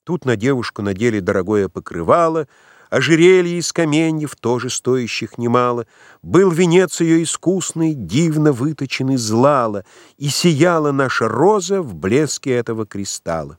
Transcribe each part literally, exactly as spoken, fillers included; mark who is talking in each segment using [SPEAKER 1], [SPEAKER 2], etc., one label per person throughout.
[SPEAKER 1] Тут на девушку надели дорогое покрывало, ожерелье из каменьев, тоже стоящих немало. Был венец ее искусный, дивно выточен из лала, и сияла наша роза в блеске этого кристалла.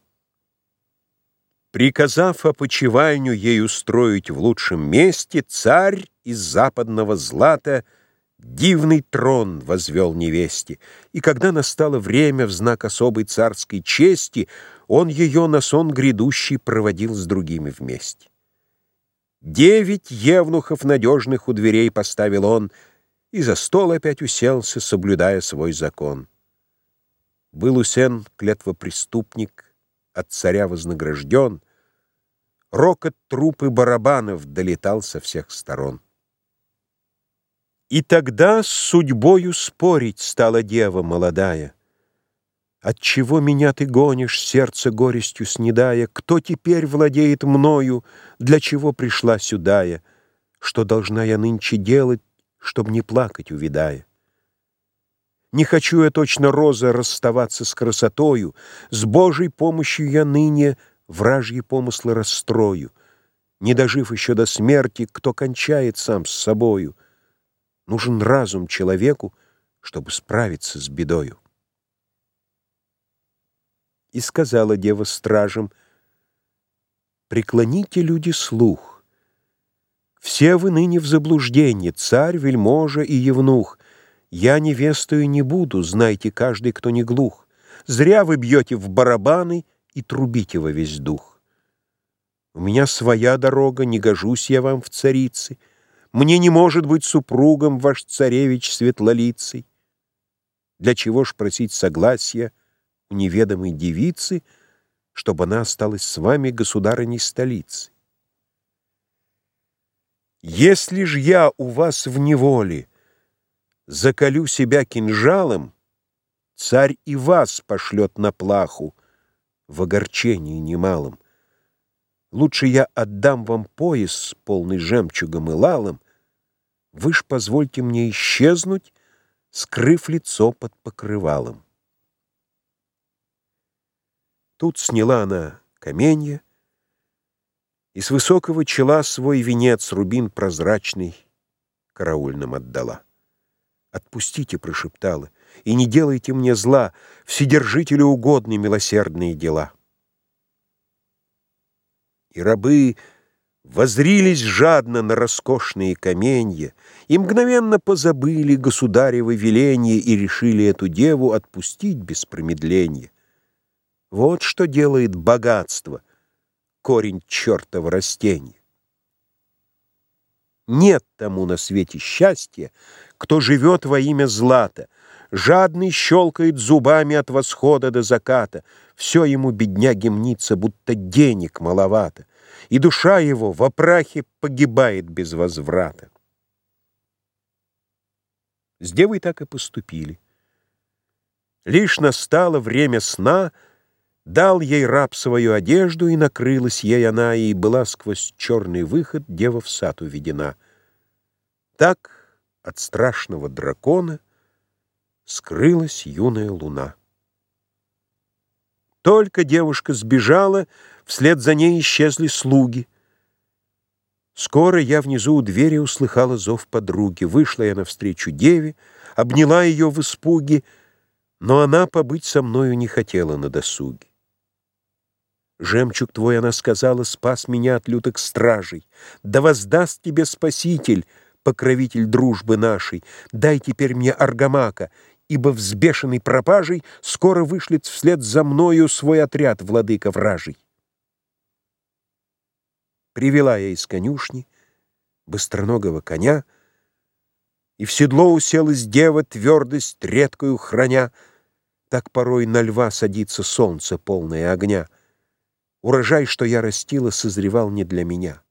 [SPEAKER 1] Приказав опочивальню ей устроить в лучшем месте, царь из западного злата дивный трон возвел невесте, и когда настало время в знак особой царской чести, он ее на сон грядущий проводил с другими вместе. Девять евнухов надежных у дверей поставил он, и за стол опять уселся, соблюдая свой закон. Был усен клятвопреступник, от царя вознагражден, рокот труп и барабанов долетал со всех сторон. И тогда с судьбою спорить стала дева молодая. Отчего меня ты гонишь, сердце горестью снедая? Кто теперь владеет мною? Для чего пришла сюда я? Что должна я нынче делать, чтоб не плакать, увидая? Не хочу я, точно роза, расставаться с красотою. С Божьей помощью я ныне вражьи помыслы расстрою. Не дожив еще до смерти, кто кончает сам с собою. Нужен разум человеку, чтобы справиться с бедою. И сказала дева стражам: преклоните, люди, слух. Все вы ныне в заблуждении, царь, вельможа и евнух. Я невестою не буду, знайте каждый, кто не глух. Зря вы бьете в барабаны и трубите во весь дух. У меня своя дорога, не гожусь я вам в царицы. Мне не может быть супругом ваш царевич светлолицый. Для чего ж просить согласия у неведомой девицы, чтобы она осталась с вами государыней столицы? Если ж я у вас в неволе заколю себя кинжалом, царь и вас пошлет на плаху в огорчении немалом. Лучше я отдам вам пояс, полный жемчугом и лалом, вы ж позвольте мне исчезнуть, скрыв лицо под покрывалом. Тут сняла она каменья и с высокого чела свой венец, рубин прозрачный, караульным отдала. «Отпустите», — прошептала, — «и не делайте мне зла, Вседержителю угодны милосердные дела». И рабы воззрились жадно на роскошные каменья и мгновенно позабыли государевы веленье и решили эту деву отпустить без промедления. Вот что делает богатство, корень чертова растения. Нет тому на свете счастья, кто живет во имя злата. Жадный щелкает зубами от восхода до заката. Все ему, бедняге, мнится, будто денег маловато, и душа его в опрахе погибает без возврата. С девой так и поступили. Лишь настало время сна, дал ей раб свою одежду, и накрылась ей она, и была сквозь черный выход дева в сад уведена. Так от страшного дракона скрылась юная луна. Только девушка сбежала, вслед за ней исчезли слуги. Скоро я внизу у двери услыхала зов подруги. Вышла я навстречу деве, обняла ее в испуге, но она побыть со мною не хотела на досуге. «Жемчуг твой, — она сказала, — спас меня от лютых стражей. Да воздаст тебе Спаситель, покровитель дружбы нашей. Дай теперь мне аргамака, ибо взбешенный пропажей скоро вышлет вслед за мною свой отряд владыка вражий». Привела я из конюшни быстроногого коня, и в седло уселась дева, твердость редкую храня. Так порой на льва садится солнце, полное огня. Урожай, что я растила, созревал не для меня.